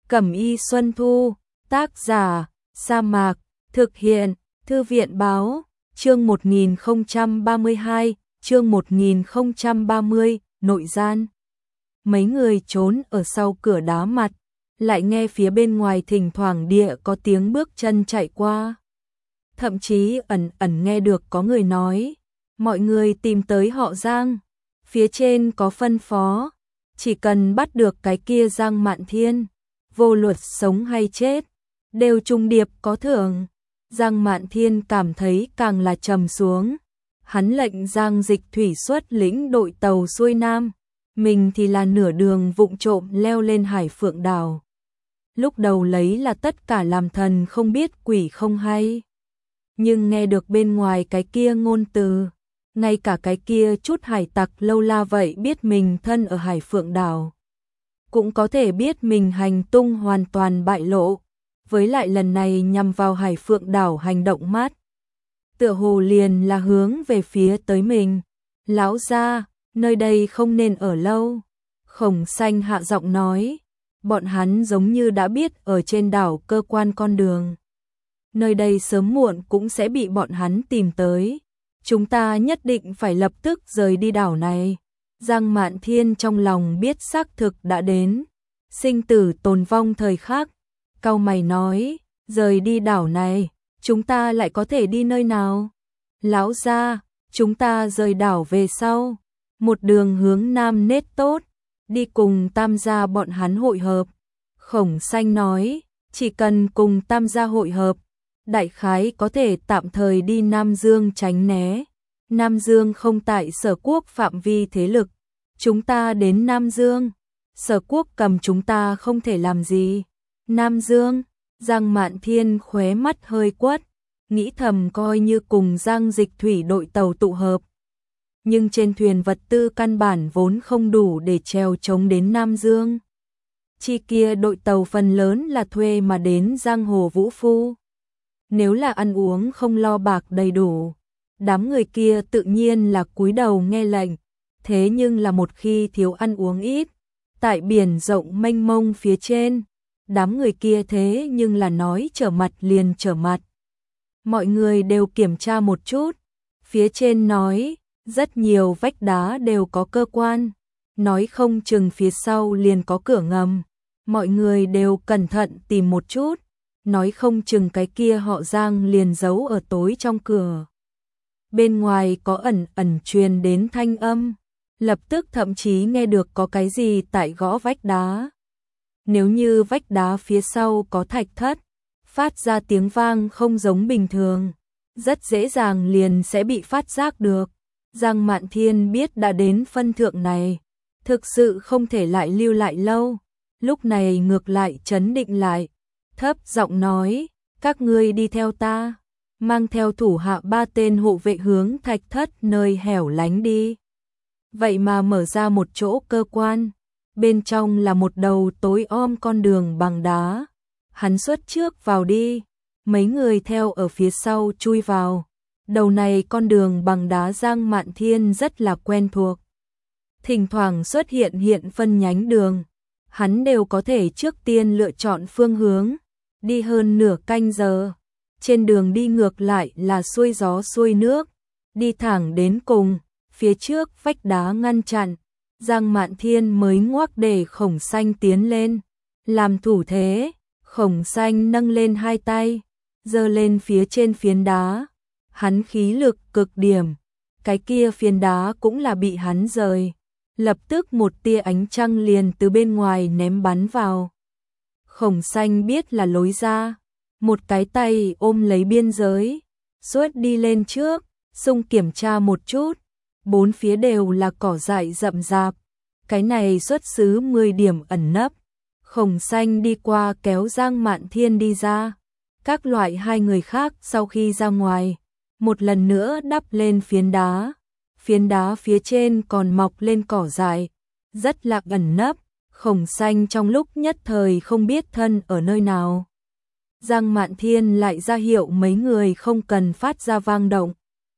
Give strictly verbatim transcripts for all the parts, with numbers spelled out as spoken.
Cẩm y Xuân Thu, tác giả, Sa Mạc, thực hiện, Thư viện báo, chương một nghìn không trăm ba mươi hai, chương một nghìn không trăm ba mươi, nội gian. Mấy người trốn ở sau cửa đá mặt, lại nghe phía bên ngoài thỉnh thoảng địa có tiếng bước chân chạy qua. Thậm chí ẩn ẩn nghe được có người nói, mọi người tìm tới họ Giang, phía trên có phân phó, chỉ cần bắt được cái kia Giang Mạn Thiên, vô luận sống hay chết, đều trùng điệp có thưởng. Giang Mạn Thiên cảm thấy càng là trầm xuống, hắn lệnh Giang Dịch Thủy xuất lĩnh đội tàu xuôi nam, mình thì là nửa đường vụng trộm leo lên Hải Phượng đảo. Lúc đầu lấy là tất cả làm thần không biết quỷ không hay, nhưng nghe được bên ngoài cái kia ngôn từ, ngay cả cái kia chút hải tặc lâu la vậy biết mình thân ở Hải Phượng đảo, cũng có thể biết mình hành tung hoàn toàn bại lộ, với lại lần này nhằm vào Hải Phượng đảo hành động mát, tựa hồ liền là hướng về phía tới mình. Lão gia, nơi đây không nên ở lâu. Khổng Xanh hạ giọng nói, bọn hắn giống như đã biết ở trên đảo cơ quan con đường, nơi đây sớm muộn cũng sẽ bị bọn hắn tìm tới, chúng ta nhất định phải lập tức rời đi đảo này. Giang Mạn Thiên trong lòng biết xác thực đã đến sinh tử tồn vong thời khắc, cau mày nói, rời đi đảo này, chúng ta lại có thể đi nơi nào? Lão gia, chúng ta rời đảo về sau, một đường hướng nam nết tốt, đi cùng Tam gia bọn hắn hội hợp. Khổng Xanh nói, chỉ cần cùng Tam gia hội hợp, đại khái có thể tạm thời đi Nam Dương tránh né. Nam Dương không tại Sở Quốc phạm vi thế lực, chúng ta đến Nam Dương, Sở Quốc cầm chúng ta không thể làm gì. Nam Dương, Giang Mạn Thiên khóe mắt hơi quất, nghĩ thầm coi như cùng Giang Dịch Thủy đội tàu tụ hợp, nhưng trên thuyền vật tư căn bản vốn không đủ để trèo chống đến Nam Dương. Chi kia đội tàu phần lớn là thuê mà đến giang hồ vũ phu. Nếu là ăn uống không lo bạc đầy đủ, đám người kia tự nhiên là cúi đầu nghe lệnh. Thế nhưng là một khi thiếu ăn uống ít, tại biển rộng mênh mông phía trên, đám người kia thế nhưng là nói trở mặt liền trở mặt. Mọi người đều kiểm tra một chút, phía trên nói, rất nhiều vách đá đều có cơ quan, nói không chừng phía sau liền có cửa ngầm. Mọi người đều cẩn thận tìm một chút, nói không chừng cái kia họ Giang liền giấu ở tối trong cửa. Bên ngoài có ẩn ẩn truyền đến thanh âm, lập tức thậm chí nghe được có cái gì tại gõ vách đá. Nếu như vách đá phía sau có thạch thất, phát ra tiếng vang không giống bình thường, rất dễ dàng liền sẽ bị phát giác được. Giang Mạn Thiên biết đã đến phân thượng này, thực sự không thể lại lưu lại lâu, lúc này ngược lại trấn định lại, thấp giọng nói, các ngươi đi theo ta, mang theo thủ hạ ba tên hộ vệ hướng thạch thất nơi hẻo lánh đi. Vậy mà mở ra một chỗ cơ quan, bên trong là một đầu tối om con đường bằng đá, hắn xuất trước vào đi, mấy người theo ở phía sau chui vào. Đầu này con đường bằng đá Giang Mạn Thiên rất là quen thuộc, thỉnh thoảng xuất hiện hiện phân nhánh đường, hắn đều có thể trước tiên lựa chọn phương hướng, đi hơn nửa canh giờ. Trên đường đi ngược lại là xuôi gió xuôi nước, đi thẳng đến cùng, phía trước vách đá ngăn chặn, Giang Mạn Thiên mới ngoắc để Khổng Xanh tiến lên, làm thủ thế. Khổng Xanh nâng lên hai tay, giơ lên phía trên phiến đá, hắn khí lực cực điểm, cái kia phiến đá cũng là bị hắn rời. Lập tức một tia ánh trăng liền từ bên ngoài ném bắn vào. Khổng Xanh biết là lối ra, một cái tay ôm lấy biên giới, suốt đi lên trước, xung kiểm tra một chút, bốn phía đều là cỏ dại rậm rạp, cái này xuất xứ mười điểm ẩn nấp. Khổng Xanh đi qua kéo Giang Mạn Thiên đi ra, các loại hai người khác sau khi ra ngoài, một lần nữa đắp lên phiến đá. Phiến đá phía trên còn mọc lên cỏ dại, rất là ẩn nấp, Khổng Xanh trong lúc nhất thời không biết thân ở nơi nào. Giang Mạn Thiên lại ra hiệu mấy người không cần phát ra vang động,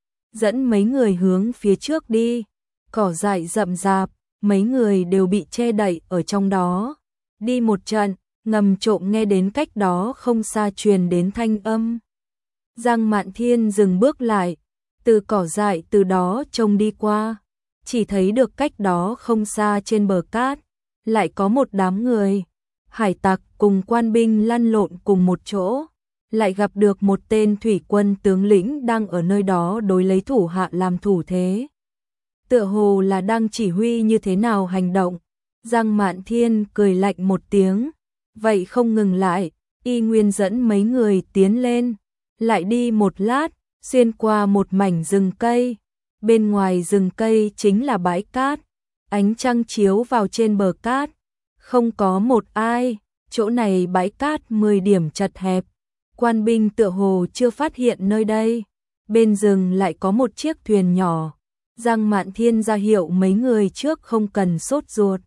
dẫn mấy người hướng phía trước đi, cỏ dại rậm rạp, mấy người đều bị che đậy ở trong đó. Đi một trận, ngầm trộm nghe đến cách đó không xa truyền đến thanh âm. Giang Mạn Thiên dừng bước lại, từ cỏ dại từ đó trông đi qua, chỉ thấy được cách đó không xa trên bờ cát, lại có một đám người, hải tặc cùng quan binh lăn lộn cùng một chỗ, lại gặp được một tên thủy quân tướng lĩnh đang ở nơi đó đối lấy thủ hạ làm thủ thế. Tựa hồ là đang chỉ huy như thế nào hành động. Giang Mạn Thiên cười lạnh một tiếng, vậy không ngừng lại, y nguyên dẫn mấy người tiến lên, lại đi một lát, xuyên qua một mảnh rừng cây, bên ngoài rừng cây chính là bãi cát, ánh trăng chiếu vào trên bờ cát, không có một ai, chỗ này bãi cát mười điểm chật hẹp, quan binh tựa hồ chưa phát hiện nơi đây, bên rừng lại có một chiếc thuyền nhỏ. Giang Mạn Thiên ra hiệu mấy người trước không cần sốt ruột.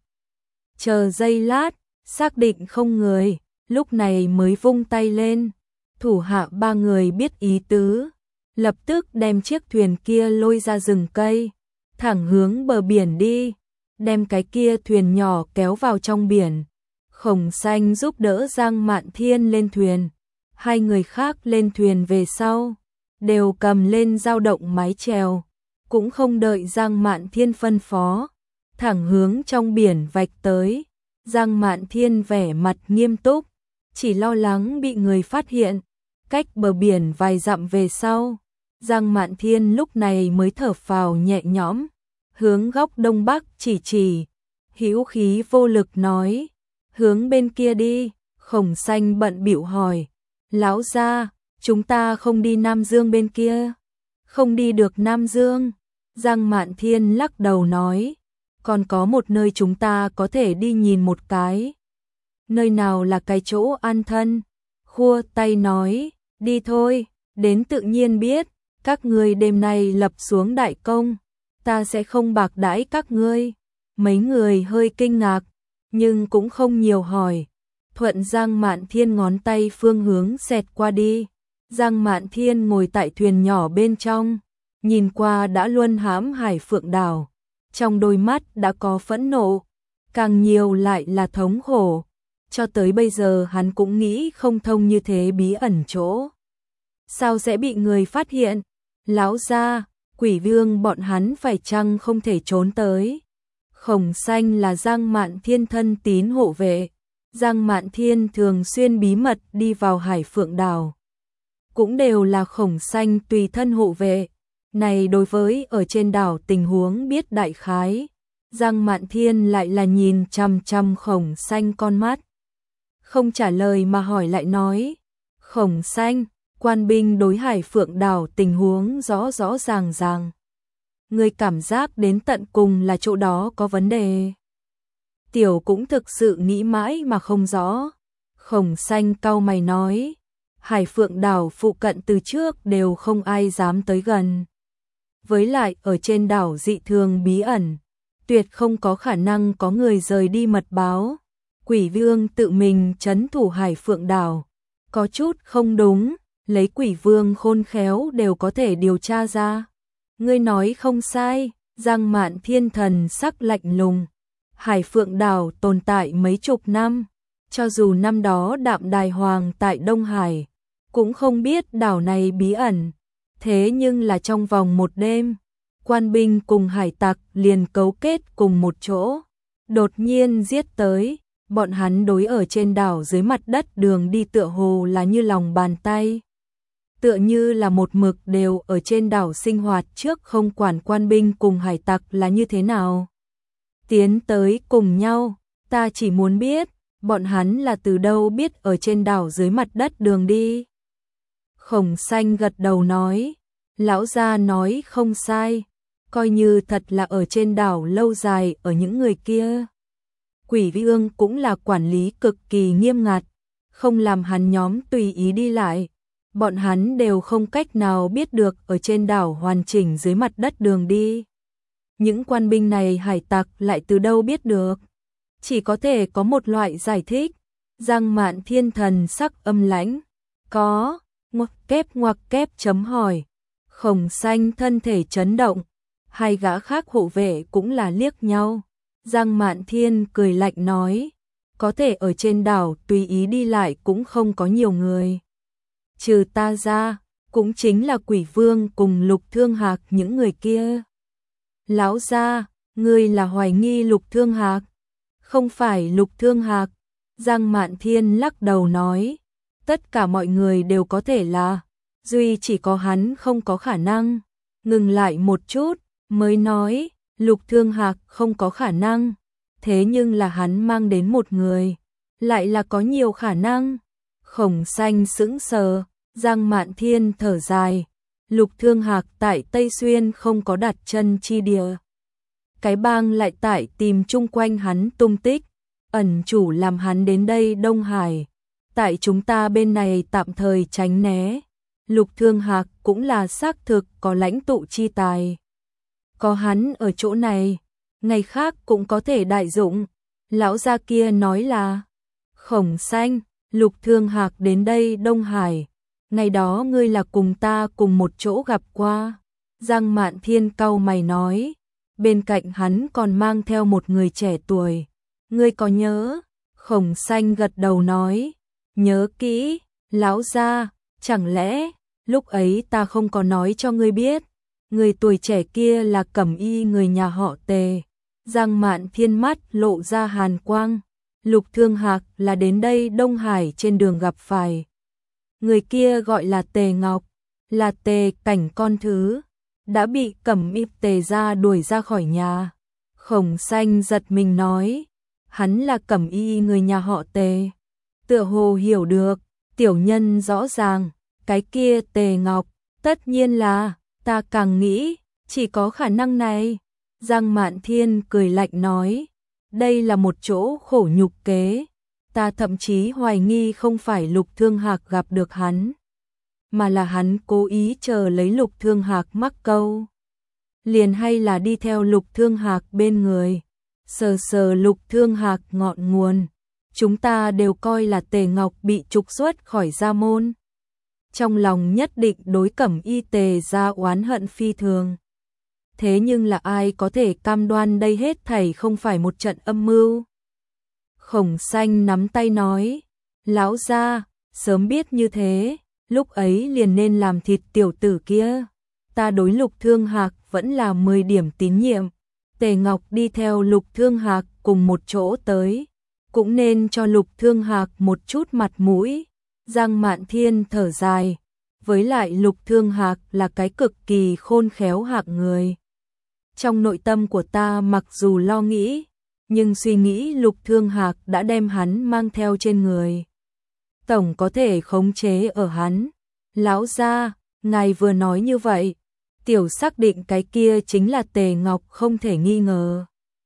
Chờ giây lát, xác định không người, lúc này mới vung tay lên. Thủ hạ ba người biết ý tứ, lập tức đem chiếc thuyền kia lôi ra rừng cây, thẳng hướng bờ biển đi, đem cái kia thuyền nhỏ kéo vào trong biển. Khổng Xanh giúp đỡ Giang Mạn Thiên lên thuyền, hai người khác lên thuyền về sau, đều cầm lên dao động mái chèo. Cũng không đợi Giang Mạn Thiên phân phó, thẳng hướng trong biển vạch tới. Giang Mạn Thiên vẻ mặt nghiêm túc, chỉ lo lắng bị người phát hiện. Cách bờ biển vài dặm về sau, Giang Mạn Thiên lúc này mới thở phào nhẹ nhõm, hướng góc đông bắc chỉ chỉ, hữu khí vô lực nói, hướng bên kia đi. Khổng Xanh bận bịu hỏi, lão gia, chúng ta không đi Nam Dương bên kia? Không đi được Nam Dương. Giang Mạn Thiên lắc đầu nói, còn có một nơi chúng ta có thể đi nhìn một cái. Nơi nào là cái chỗ an thân? Khua tay nói, đi thôi, đến tự nhiên biết, các ngươi đêm nay lập xuống đại công, ta sẽ không bạc đãi các ngươi. Mấy người hơi kinh ngạc, nhưng cũng không nhiều hỏi. Thuận Giang Mạn Thiên ngón tay phương hướng xẹt qua đi. Giang Mạn Thiên ngồi tại thuyền nhỏ bên trong, nhìn qua đã luân hãm Hải Phượng đảo, trong đôi mắt đã có phẫn nộ, càng nhiều lại là thống khổ. Cho tới bây giờ hắn cũng nghĩ không thông như thế bí ẩn chỗ. Sao sẽ bị người phát hiện? Lão gia, Quỷ Vương bọn hắn phải chăng không thể trốn tới? Khổng Xanh là Giang Mạn Thiên thân tín hộ vệ. Giang Mạn Thiên thường xuyên bí mật đi vào Hải Phượng đảo, cũng đều là Khổng Xanh tùy thân hộ vệ. Này đối với ở trên đảo tình huống biết đại khái, Giang Mạn Thiên lại là nhìn chằm chằm Khổng Xanh con mắt. Không trả lời mà hỏi lại nói, Khổng Xanh, quan binh đối Hải Phượng đảo tình huống rõ rõ ràng ràng. Người cảm giác đến tận cùng là chỗ đó có vấn đề. Tiểu cũng thực sự nghĩ mãi mà không rõ. Khổng Xanh cau mày nói, Hải Phượng đảo phụ cận từ trước đều không ai dám tới gần. Với lại ở trên đảo dị thường bí ẩn, tuyệt không có khả năng có người rời đi mật báo. Quỷ Vương tự mình trấn thủ Hải Phượng đảo, có chút không đúng, lấy Quỷ Vương khôn khéo đều có thể điều tra ra. Ngươi nói không sai. Giang Mạn Thiên thần sắc lạnh lùng. Hải Phượng đảo tồn tại mấy chục năm, cho dù năm đó Đạm Đài Hoàng tại Đông Hải, cũng không biết đảo này bí ẩn. Thế nhưng là trong vòng một đêm, quan binh cùng hải tặc liền cấu kết cùng một chỗ, đột nhiên giết tới. Bọn hắn đối ở trên đảo dưới mặt đất đường đi tựa hồ là như lòng bàn tay. Tựa như là một mực đều ở trên đảo sinh hoạt trước không quản quan binh cùng hải tặc là như thế nào. Tiến tới cùng nhau, ta chỉ muốn biết, bọn hắn là từ đâu biết ở trên đảo dưới mặt đất đường đi. Khổng Xanh gật đầu nói, lão gia nói không sai, coi như thật là ở trên đảo lâu dài ở những người kia. Quỷ Vương cũng là quản lý cực kỳ nghiêm ngặt, không làm hắn nhóm tùy ý đi lại. Bọn hắn đều không cách nào biết được ở trên đảo hoàn chỉnh dưới mặt đất đường đi. Những quan binh này hải tặc lại từ đâu biết được? Chỉ có thể có một loại giải thích. Giang Mạn Thiên thần sắc âm lãnh. Có, ngoặc kép ngoặc kép chấm hỏi. Khổng Xanh thân thể chấn động. Hai gã khác hộ vệ cũng là liếc nhau. Giang Mạn Thiên cười lạnh nói. có thể ở trên đảo tùy ý đi lại cũng không có nhiều người. Trừ ta ra, cũng chính là Quỷ Vương cùng Lục Thương Hạc những người kia. Lão gia, ngươi là hoài nghi Lục Thương Hạc? Không phải Lục Thương Hạc, Giang Mạn Thiên lắc đầu nói, tất cả mọi người đều có thể là, duy chỉ có hắn không có khả năng. Ngừng lại một chút, mới nói, Lục Thương Hạc không có khả năng, thế nhưng là hắn mang đến một người, lại là có nhiều khả năng. Khổng Xanh sững sờ, Giang Mạn Thiên thở dài, Lục Thương Hạc tại Tây Xuyên không có đặt chân chi địa. Cái bang lại tại tìm chung quanh hắn tung tích, ẩn chủ làm hắn đến đây Đông Hải. Tại chúng ta bên này tạm thời tránh né. Lục Thương Hạc cũng là xác thực có lãnh tụ chi tài. Có hắn ở chỗ này, ngày khác cũng có thể đại dụng. Lão gia kia nói là, Khổng Xanh, Lục Thương Hạc đến đây Đông Hải. Ngày đó ngươi là cùng ta cùng một chỗ gặp qua. Giang Mạn Thiên cau mày nói, bên cạnh hắn còn mang theo một người trẻ tuổi. Ngươi có nhớ? Khổng Xanh gật đầu nói, nhớ kỹ, lão gia, chẳng lẽ lúc ấy ta không có nói cho ngươi biết, người tuổi trẻ kia là Cẩm Y người nhà họ Tề. Giang Mạn Thiên mắt lộ ra hàn quang, Lục Thương Hạc là đến đây Đông Hải trên đường gặp phải. Người kia gọi là Tề Ngọc, là Tề Cảnh con thứ, đã bị Cẩm Y Tề gia đuổi ra khỏi nhà. Khổng Xanh giật mình nói, hắn là Cẩm Y người nhà họ Tề. Tựa hồ hiểu được, tiểu nhân rõ ràng, cái kia Tề Ngọc, tất nhiên là, ta càng nghĩ, chỉ có khả năng này. Giang Mạn Thiên cười lạnh nói, đây là một chỗ khổ nhục kế, ta thậm chí hoài nghi không phải Lục Thương Hạc gặp được hắn, mà là hắn cố ý chờ lấy Lục Thương Hạc mắc câu. Liền hay là đi theo Lục Thương Hạc bên người, sờ sờ Lục Thương Hạc ngọn nguồn. Chúng ta đều coi là Tề Ngọc bị trục xuất khỏi gia môn. Trong lòng nhất định đối Cẩm Y Tề gia oán hận phi thường. Thế nhưng là ai có thể cam đoan đây hết thảy không phải một trận âm mưu? Khổng Xanh nắm tay nói, lão gia, sớm biết như thế, lúc ấy liền nên làm thịt tiểu tử kia. Ta đối Lục Thương Hạc vẫn là mười điểm tín nhiệm. Tề Ngọc đi theo Lục Thương Hạc cùng một chỗ tới, cũng nên cho Lục Thương Hạc một chút mặt mũi. Giang Mạn Thiên thở dài, với lại Lục Thương Hạc là cái cực kỳ khôn khéo hạng người. Trong nội tâm của ta mặc dù lo nghĩ, nhưng suy nghĩ Lục Thương Hạc đã đem hắn mang theo trên người. Tổng có thể khống chế ở hắn. Lão gia, ngài vừa nói như vậy, tiểu xác định cái kia chính là Tề Ngọc không thể nghi ngờ.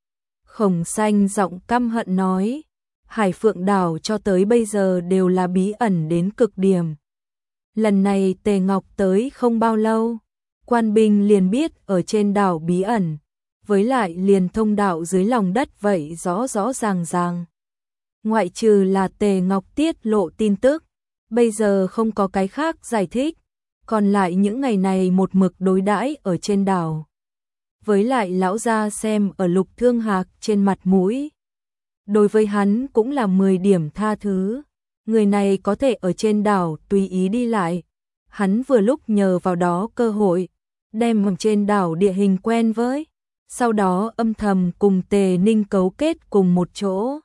Khổng Xanh giọng căm hận nói, Hải Phượng đảo cho tới bây giờ đều là bí ẩn đến cực điểm. Lần này Tề Ngọc tới không bao lâu, quan binh liền biết ở trên đảo bí ẩn, với lại liền thông đạo dưới lòng đất vậy rõ rõ ràng ràng. Ngoại trừ là Tề Ngọc tiết lộ tin tức, bây giờ không có cái khác giải thích, còn lại những ngày này một mực đối đãi ở trên đảo. Với lại lão gia xem ở Lục Thương Hạc trên mặt mũi, đối với hắn cũng là mười điểm tha thứ. Người này có thể ở trên đảo tùy ý đi lại, hắn vừa lúc nhờ vào đó cơ hội, đem trên đảo địa hình quen với, sau đó âm thầm cùng Tề Ninh cấu kết cùng một chỗ.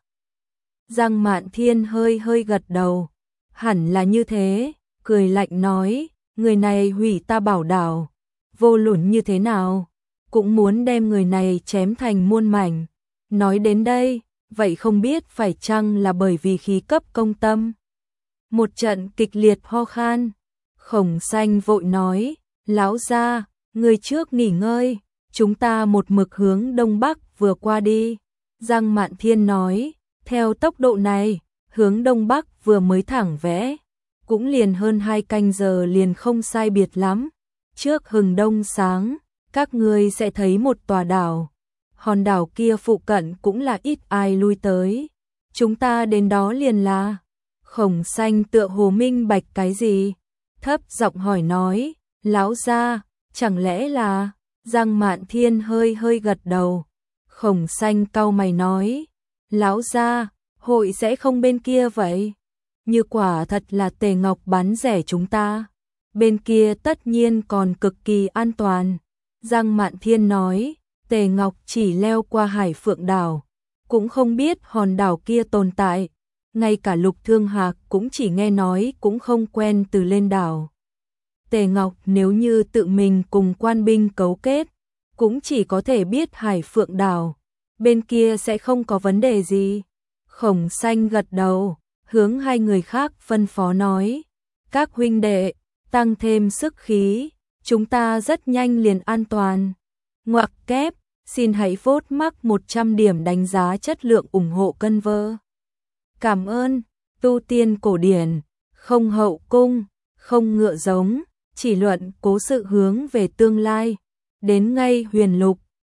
Giang Mạn Thiên hơi hơi gật đầu, hẳn là như thế, cười lạnh nói, người này hủy ta bảo đảo, vô luận như thế nào, cũng muốn đem người này chém thành muôn mảnh. Nói đến đây, vậy không biết phải chăng là bởi vì khí cấp công tâm. Một trận kịch liệt ho khan, Khổng Xanh vội nói, lão gia, người trước nghỉ ngơi, chúng ta một mực hướng đông bắc vừa qua đi. Giang Mạn Thiên nói, theo tốc độ này, hướng đông bắc vừa mới thẳng vẽ, cũng liền hơn hai canh giờ liền không sai biệt lắm. Trước hừng đông sáng, các ngươi sẽ thấy một tòa đảo. Hòn đảo kia phụ cận cũng là ít ai lui tới. Chúng ta đến đó liền là. Khổng Xanh tựa hồ minh bạch cái gì, thấp giọng hỏi nói, lão gia, chẳng lẽ là? Giang Mạn Thiên hơi hơi gật đầu. Khổng Xanh cau mày nói, lão gia, hội sẽ không bên kia vậy? Như quả thật là Tề Ngọc bán rẻ chúng ta, bên kia tất nhiên còn cực kỳ an toàn. Giang Mạn Thiên nói, Tề Ngọc chỉ leo qua Hải Phượng đảo, cũng không biết hòn đảo kia tồn tại, ngay cả Lục Thương Hạc cũng chỉ nghe nói, cũng không quen từ lên đảo. Tề Ngọc nếu như tự mình cùng quan binh cấu kết, cũng chỉ có thể biết Hải Phượng đảo, bên kia sẽ không có vấn đề gì. Khổng Xanh gật đầu, hướng hai người khác phân phó nói, các huynh đệ, tăng thêm sức khí, chúng ta rất nhanh liền an toàn. Ngoặc kép, xin hãy vote mắc một trăm điểm đánh giá chất lượng ủng hộ cân vơ. Cảm ơn, tu tiên cổ điển, không hậu cung, không ngựa giống, chỉ luận cố sự hướng về tương lai, đến ngay huyền lục.